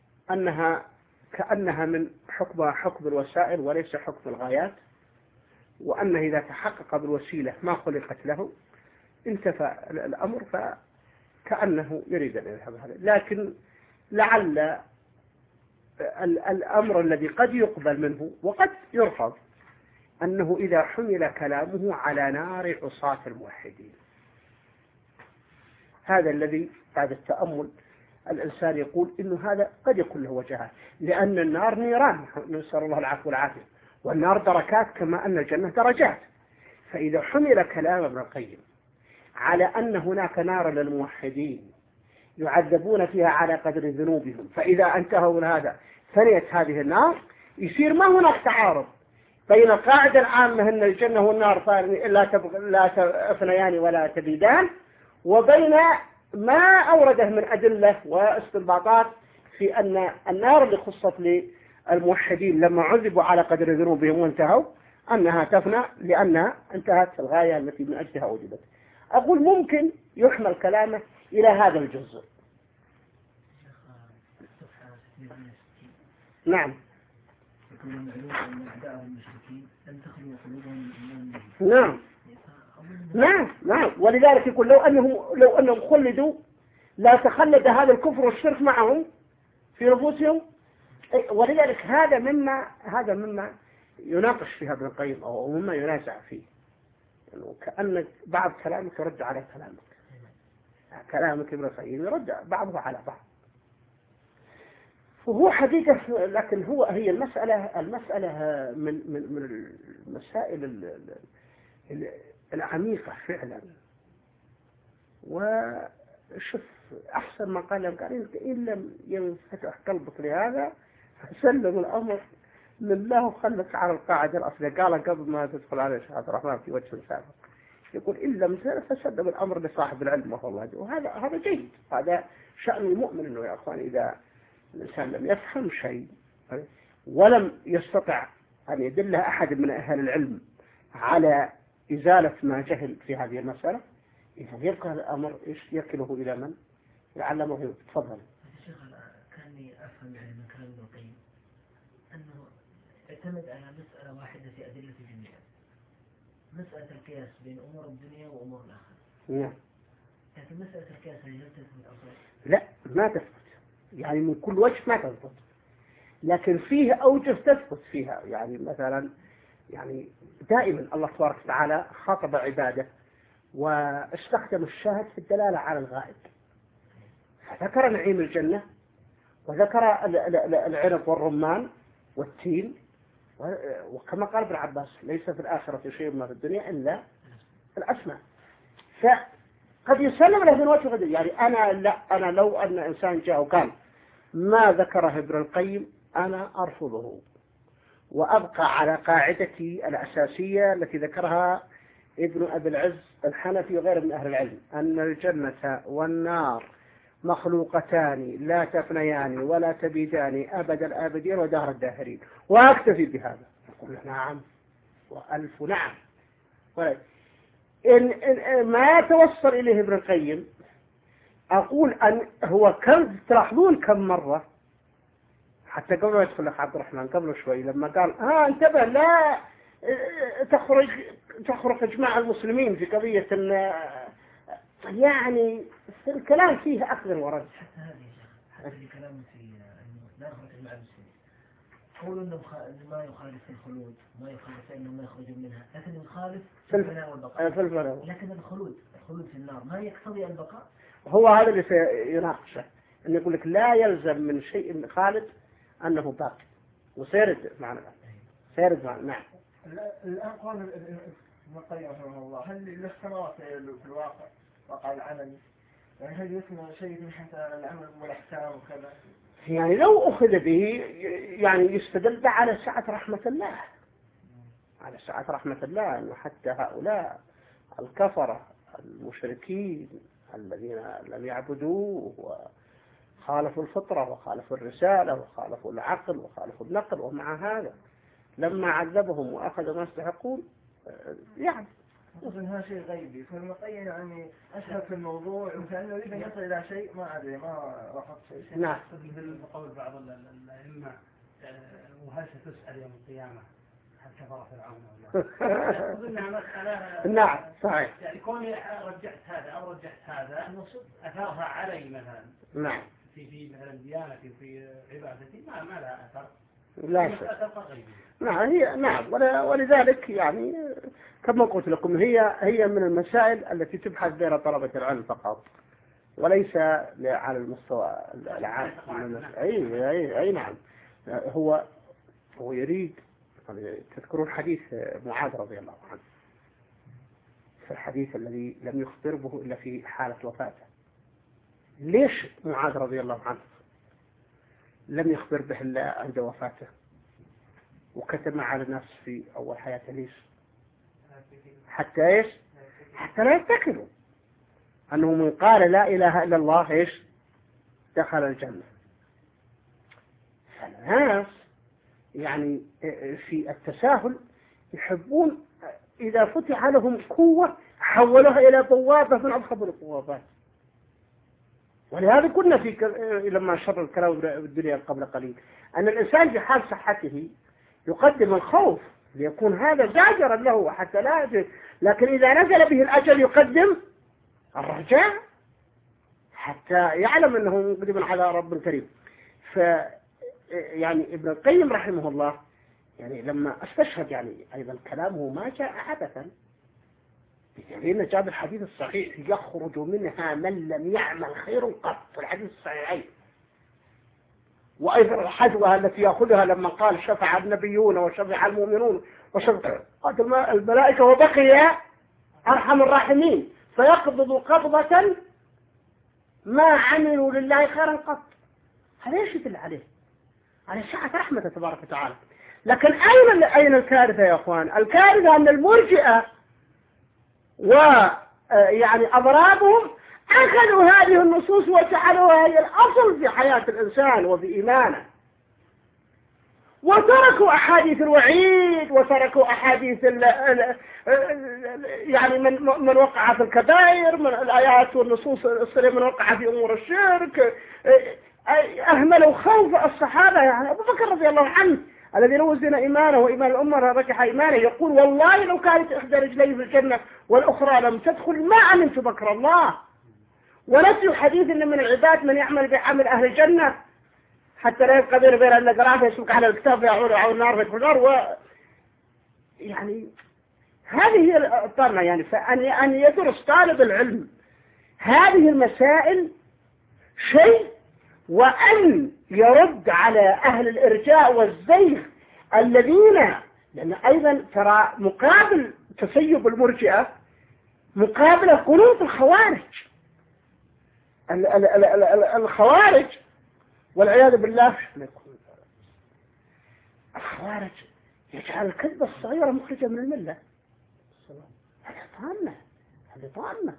أنها كأنها من حكم حكم الوسائل وليس حكم الغايات، وأنه إذا تحقق بالوسيلة ما خلقت له انتفى الأمر، فكأنه يريد أن يذهب هذا. لكن لعل الأمر الذي قد يقبل منه وقد يرفض أنه إذا حمل كلامه على نار عصاة الموحدين، هذا الذي بعد التأمل الإنسان يقول إنه هذا قد يكون له وجهات، لأن النار نيران، نسأل الله العفو والعافية، والنار دركات كما أن الجنة درجات. فإذا حمل كلام ابن القيم على أن هناك نار للموحدين يعذبون فيها على قدر ذنوبهم، فإذا انتهوا من هذا فنيت هذه النار، يصير ما هناك تعارض بين القاعدة العامة أن الجنة والنار لا لا تفنيان ولا تبيدان، وبين ما أورده من أدلة واستنباطات في أن النار اللي خصت للموحدين لما عذبوا على قدر ذنوبهم وانتهوا أنها تفنى لأنها انتهت الغاية التي من أجلها وجدت. أقول ممكن يحمل كلامه إلى هذا الجزء. نعم. نعم نعم نعم ولذلك يقول لو أنهم لو أنهم خلدوا لا تخلد هذا الكفر والشرك معهم في نفوسهم. ولذلك هذا مما هذا مما يناقش فيها ابن القيم أو مما ينازع فيه، يعني كأن بعض كلامك يرد على كلامك، كلامك ابن القيم يرد بعضه على بعض. وهو حقيقة، لكن هو هي المسألة المسألة من من من المسائل العميقة فعلا. وشوف أحسن ما قال قال إن لم ينفتح قلبك لهذا فسلم الأمر لله وخلك على القاعدة الأصلية. قال قبل ما تدخل على الشيخ عبد الرحمن في وجه سابق يقول إن لم فسلم الأمر لصاحب العلم وهو الله، وهذا هذا جيد. هذا شأن المؤمن إنه يا أخوان إذا الإنسان لم يفهم شيء ولم يستطع أن يدله أحد من أهل العلم على إزالة ما جهل في هذه المسألة، إذا يبقى الأمر إيش يكله إلى من يعلمه. تفضل. الشيخ كاني أفهم يعني من كلام ابن القيم أنه اعتمد على مسألة واحدة في أدلة الجميع، مسألة القياس بين أمور الدنيا وأمور الآخرة. نعم. لكن مسألة القياس هل تثبت أصلا؟ لا ما تثبت، يعني من كل وجه ما تثبت، لكن فيه أوجه تثبت فيها. يعني مثلا يعني دائما الله تبارك وتعالى خاطب عباده واستخدم الشاهد في الدلالة على الغائب، فذكر نعيم الجنة وذكر العنب والرمان والتين، وكما قال ابن عباس ليس في الآخرة شيء ما في الدنيا إلا الأسماء. فقد يسلم له من وجه، يعني أنا لا أنا لو أن إنسان جاء وقال ما ذكره ابن القيم أنا أرفضه وأبقى على قاعدتي الأساسية التي ذكرها ابن أبي العز الحنفي وغيره من أهل العلم أن الجنة والنار مخلوقتان لا تفنيان ولا تبيدان أبد الآبدين ودهر الداهرين، وأكتفي بهذا. أقول نعم وألف نعم. إن, إن ما توصل إليه ابن القيم أقول أن هو كم تلاحظون كم مرة حتى قبل ما يدخل لك عبد الرحمن قبل شوي لما قال ها انتبه لا تخرج تخرج إجماع المسلمين في قضية أن يعني الكلام فيه أخذ ورد. حتى هذه حتى الكلام في لا يخرج إجماع المسلمين، قولوا إنه ما يخالف في الخلود ما يخالف إنه ما يخرج منها، لكن يخالف في الفناء والبقاء. في الفناء. لكن الخلود الخلود في النار ما يقتضي البقاء. هو هذا اللي سيناقشه، إنه يقول لك لا يلزم من شيء خالد أنه باقي، وسيرد معنا سيرد معنا. نعم. الآن قال ابن القيم رحمه الله هل له ثمرات في الواقع واقع العمل، يعني هل يسمى شيء من حيث العمل والأحكام وكذا؟ يعني لو أخذ به يعني يستدل على سعة رحمة الله، على سعة رحمة الله، أنه حتى هؤلاء الكفرة المشركين الذين لم يعبدوه وخالفوا الفطرة وخالفوا الرسالة وخالفوا العقل وخالفوا النقل، ومع هذا لما عذبهم وأخذ ما يستحقون يعني أظن هذا شيء غيبي. فالمقيم يعني أشهد في الموضوع وكأنه يريد أن يصل إلى شيء ما أدري ما رفض شيء. نعم. بقول بعض الأئمة وهل ستسأل يوم القيامة كفر فرعون أظنها مسألة. نعم صحيح. يعني كوني رجعت هذا أو رجعت هذا المقصود أثرها علي مثلا. نعم. في في مثلا ديانتي وفي عبادتي ما ما لها أثر. لا شك. نعم هي نعم ولذلك يعني كما قلت لكم هي هي من المسائل التي تبحث بين طلبة العلم فقط وليس على المستوى العام. أي أي أي نعم. هو هو يريد تذكرون حديث معاذ رضي الله عنه في الحديث الذي لم يخبر به إلا في حالة وفاته. ليش معاذ رضي الله عنه لم يخبر به إلا عند وفاته وكتم على الناس في أول حياته؟ ليش؟ حتى إيش؟ حتى لا يفتكروا أنه من قال لا إله إلا الله إيش؟ دخل الجنة. فالناس يعني في التساهل يحبون إذا فتح لهم قوة حولوها إلى بوابة من أضخم البوابات. ولهذا كنا في لما شر الكلام بالدنيا قبل قليل أن الإنسان في حال صحته يقدم الخوف ليكون هذا زاجرا له حتى لا يجد. لكن إذا نزل به الأجل يقدم الرجاء حتى يعلم أنه مقدم على رب كريم. ف يعني ابن القيم رحمه الله يعني لما استشهد يعني أيضا كلامه ما جاء عبثا، لأن جاء الحديث الصحيح يخرج منها من لم يعمل خير قط في الحديث الصحيحين. وأيضا الحجوة التي يأخذها لما قال شفع النبيون وشفع المؤمنون وشفع الملائكة وبقي أرحم الراحمين فيقبض قبضة ما عملوا لله خيرا قط. هذا ايش يدل عليه؟ على سعة رحمته تبارك وتعالى. لكن أين أين الكارثة يا أخوان؟ الكارثة أن المرجئة ويعني أضرابهم أخذوا هذه النصوص وجعلوها هي الأصل في حياة الإنسان وفي إيمانه، وتركوا أحاديث الوعيد وتركوا أحاديث ال ال يعني من من وقع في الكبائر من الآيات والنصوص الصريحة من وقع في أمور الشرك. أهملوا خوف الصحابة. يعني أبو بكر رضي الله عنه الذي لو وزن إيمانه وإيمان الأمة رجح إيمانه يقول والله لو كانت إحدى رجلي في الجنة والأخرى لم تدخل ما أمنت مكر الله. ونسي حديث إن من العباد من يعمل بعمل أهل الجنة حتى لا يبقى بين غير أن قرأه يسلك على الكتاب يعود على النار في النار. و يعني هذه هي الطامة. يعني فأن أن يدرس طالب العلم هذه المسائل شيء، وأن يرد على أهل الإرجاء والزيغ الذين، لأن أيضا ترى مقابل تسيب المرجئة مقابل قنوط الخوارج. الخوارج والعياذ بالله الخوارج يجعل الكذبة الصغيرة مخرجة من الملة. هذه طامة هذه طامة.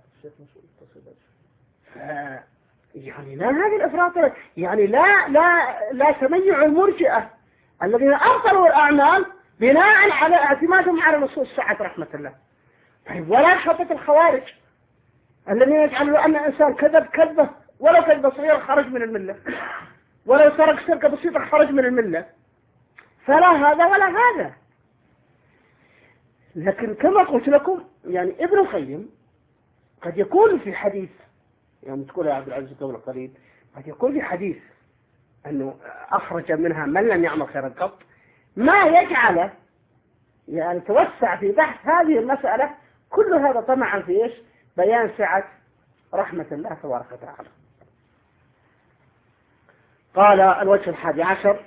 يعني لا هذه الإفراط، يعني لا لا لا تميع المرجئة الذين أبطلوا الأعمال بناء على اعتمادهم على نصوص سعة رحمة الله. طيب ولا شبة الخوارج الذين يجعلوا أن الإنسان كذب كذبة ولو كذبة صغيرة خرج من الملة، ولو سرق سرقة بسيطة خرج من الملة. فلا هذا ولا هذا. لكن كما قلت لكم يعني ابن القيم قد يكون في حديث يوم تقول يا عبد العزيز قبل قليل قد يكون في حديث أنه أخرج منها من لم يعمل خيرا قط ما يجعل يعني توسع في بحث هذه المسألة. كل هذا طمعا في إيش؟ بيان سعة رحمة الله تبارك وتعالى. قال الوجه الحادي عشر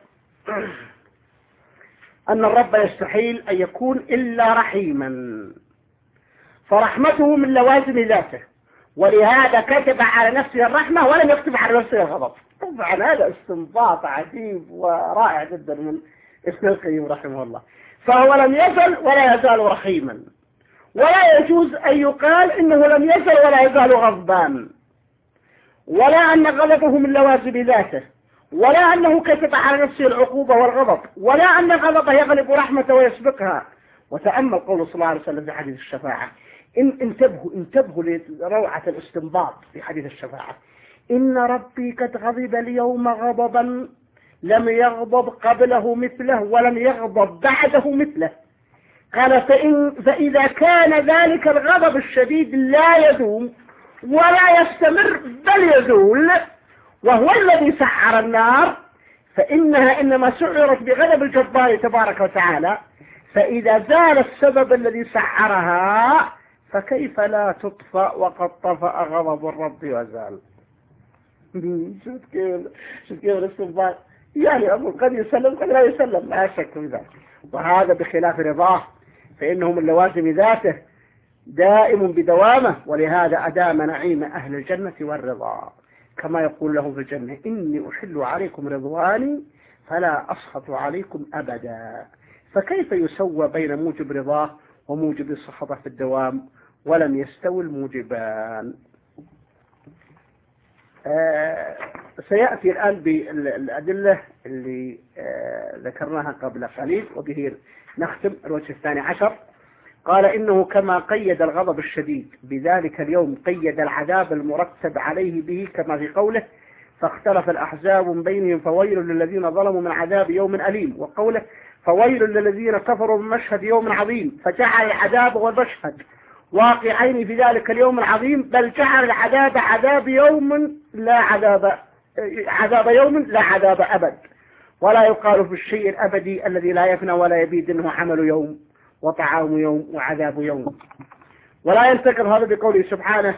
أن الرب يستحيل أن يكون إلا رحيما، فرحمته من لوازم ذاته، ولهذا كتب على نفسه الرحمة ولم يكتب على نفسه الغضب. طبعا هذا استنباط عجيب ورائع جدا من ابن القيم رحمه الله. فهو لم يزل ولا يزال رحيما، ولا يجوز أن يقال إنه لم يزل ولا يزال غضبان، ولا أن غضبه من لوازم ذاته، ولا أنه كتب على نفسه العقوبة والغضب، ولا أن غضبه يغلب رحمته ويسبقها. وتأمل قول صلى الله عليه وسلم في حديث الشفاعة. إن انتبهوا انتبهوا لروعة الاستنباط في حديث الشفاعة. إن ربي قد غضب اليوم غضبا لم يغضب قبله مثله ولم يغضب بعده مثله. قال فإن فإذا كان ذلك الغضب الشديد لا يدوم ولا يستمر بل يزول وهو الذي سعر النار، فإنها إنما سعرت بغضب الجبار تبارك وتعالى، فإذا زال السبب الذي سعرها فكيف لا تطفأ وقد طفأ غضب الرب وزال. شوف كيف شوف كيف الاستنباط، يعني أبو قد يسلم قد لا يسلم لا شك في ذلك، وهذا بخلاف رضاه فإنه من لوازم ذاته دائم بدوامه، ولهذا أدام نعيم أهل الجنة والرضا كما يقول له في الجنة إني أحل عليكم رضواني فلا أسخط عليكم أبدا. فكيف يسوى بين موجب رضاه وموجب السخط في الدوام ولم يستوي الموجبان؟ آه سيأتي الآن بالأدلة اللي آه ذكرناها قبل قليل وبه نختم الوجه الثاني عشر. قال إنه كما قيد الغضب الشديد بذلك اليوم قيد العذاب المرتب عليه به كما في قوله فاختلف الأحزاب من بينهم فويل للذين ظلموا من عذاب يوم أليم، وقوله فويل للذين كفروا من مشهد يوم عظيم، فجعل العذاب والمشهد واقعين في ذلك اليوم العظيم، بل جعل العذاب عذاب يوم لا عذاب عذاب يوم لا عذاب أبد. ولا يقال في الشيء الأبدي الذي لا يفنى ولا يبيد إنه عمل يوم وطعام يوم وعذاب يوم. ولا ينتقل هذا بقوله سبحانه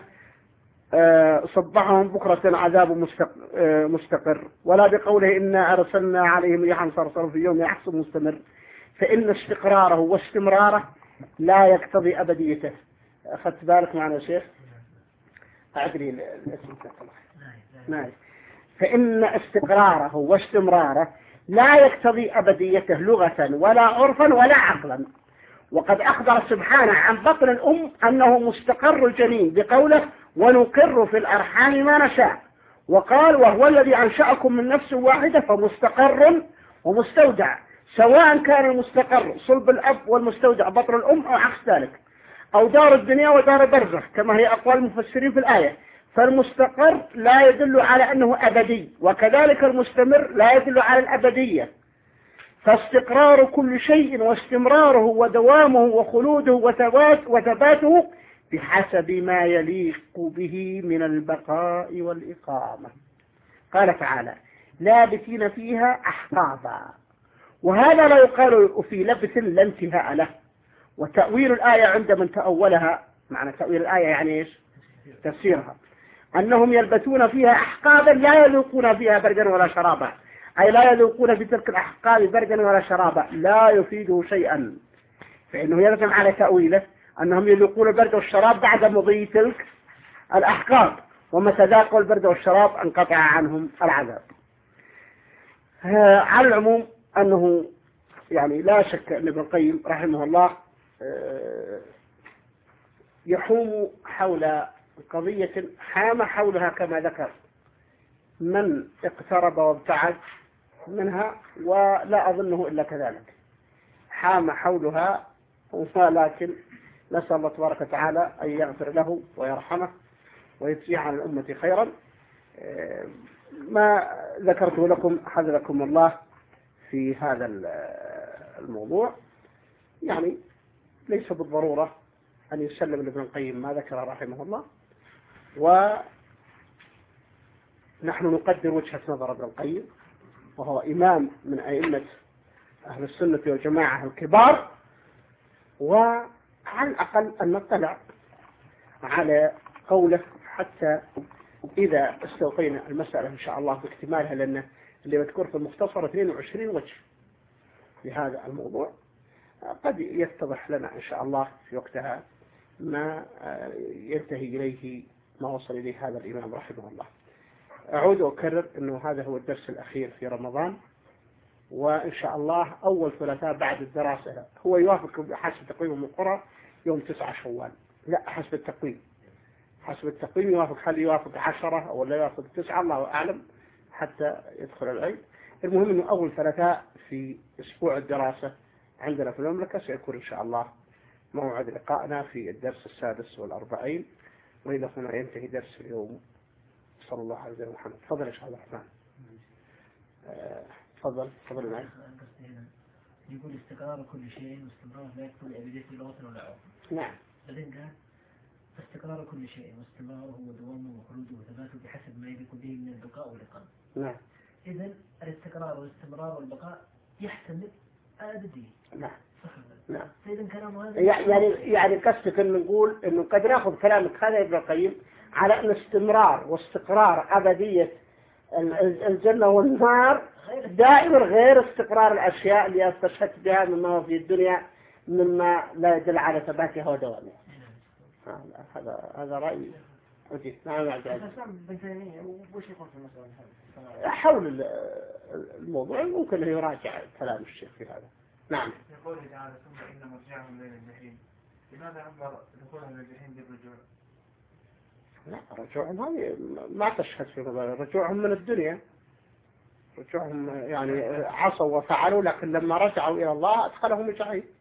صبحهم بكرة عذاب مستقر، ولا بقوله إنا أرسلنا عليهم ريحا صرصرا في يوم يحصل مستمر، فإن استقراره واستمراره لا يقتضي أبديته. أخذت بالك معنا يا شيخ؟ أعدلي الاسم. نعم. فإن استقراره واستمراره لا يقتضي أبديته لغة ولا عرفا ولا عقلا. وقد أخبر سبحانه عن بطن الأم أنه مستقر الجنين بقوله ونقر في الأرحام ما نشاء، وقال وهو الذي أنشأكم من نفس واحدة فمستقر ومستودع، سواء كان المستقر صلب الأب والمستودع بطن الأم أو عكس ذلك، أو دار الدنيا ودار برزخ كما هي أقوال المفسرين في الآية. فالمستقر لا يدل على أنه أبدي، وكذلك المستمر لا يدل على الأبدية. فاستقرار كل شيء واستمراره ودوامه وخلوده وثبات وثباته بحسب ما يليق به من البقاء والإقامة. قال تعالى لابثين فيها أحقابا، وهذا لا يقال في لبث لا انتهاء له. وتأويل الآية عند من تأولها، معنى تأويل الآية يعني إيش؟ تفسيرها أنهم يلبثون فيها أحقابا لا يذوقون فيها بردا ولا شرابا، أي لا يذوقون في تلك الأحقاب بردا ولا شرابا، لا يفيده شيئا، فإنه يلزم على تأويله أنهم يذوقون البرد والشراب بعد مضي تلك الأحقاب، ومتى ذاقوا البرد والشراب انقطع عنهم العذاب. على العموم أنه يعني لا شك أن ابن القيم رحمه الله يحوم حول قضية حام حولها كما ذكر من اقترب وابتعد منها، ولا أظنه إلا كذلك حام حولها، ولكن نسأل الله تبارك وتعالى أن يغفر له ويرحمه ويتيح عن الأمة خيرا. ما ذكرته لكم حفظكم الله في هذا الموضوع يعني ليس بالضرورة أن يسلم لابن القيم ما ذكر رحمه الله، ونحن نقدر وجهة نظر ابن القيم وهو إمام من أئمة أهل السنة والجماعة الكبار، وعلى الأقل أن نطلع على قوله حتى إذا استوفينا المسألة إن شاء الله باكتمالها، لأن اللي مذكور في المختصر اثنين وعشرين وجه لهذا الموضوع، قد يتضح لنا إن شاء الله في وقتها ما ينتهي إليه ما وصل إليه هذا الإمام رحمه الله. أعود وأكرر أنه هذا هو الدرس الأخير في رمضان، وإن شاء الله أول ثلاثاء بعد الدراسة هو يوافق حسب تقويم القرى يوم تسعة شوال، لا حسب التقويم حسب التقويم يوافق، هل يوافق عشرة أو لا يوافق تسعة الله أعلم حتى يدخل العيد. المهم أنه أول ثلاثاء في أسبوع الدراسة عندنا في المملكة سيكون إن شاء الله موعد لقائنا في الدرس السادس والأربعين، وإذا هنا ينتهي درس اليوم. صلى الله عليه وسلم محمد. تفضل إن شاء الله الرحمن. تفضل تفضل معي. يقول استقرار كل شيء واستمرار لا يكون أبدية لغة ولا عرف. نعم. بعدين قال استقرار كل شيء واستمراره ودوامه وخلوده وثباته بحسب ما يليق به من البقاء والإقامة. نعم. إذن الاستقرار والاستمرار والبقاء يحتمل الأبدية. نعم. صح. نعم. فإذا كلامه هذا يعني يعني قصدك إن نقول إنه قد نأخذ كلامك هذا ابن القيم على أن استمرار واستقرار أبدية الجنة والنار دائما غير استقرار الأشياء اللي استشهدت بها مما هو في الدنيا مما لا يدل على ثباتها ودوامها. هذا هذا رأي عجيب. نعم عبد العزيز. ابن تيمية وش يقول في المسألة هذه؟ حول الموضوع ممكن يراجع كلام الشيخ في هذا. نعم. يقول تعالى ثم إن مرجعهم إلى الجحيم. لماذا عبر دخولهم إلى الجحيم بالرجوع؟ لا رجوعهم هذه ما تشهد في مبالغ، رجوعهم من الدنيا، رجوعهم يعني عصوا وفعلوا، لكن لما رجعوا إلى الله أدخلهم الجحيم.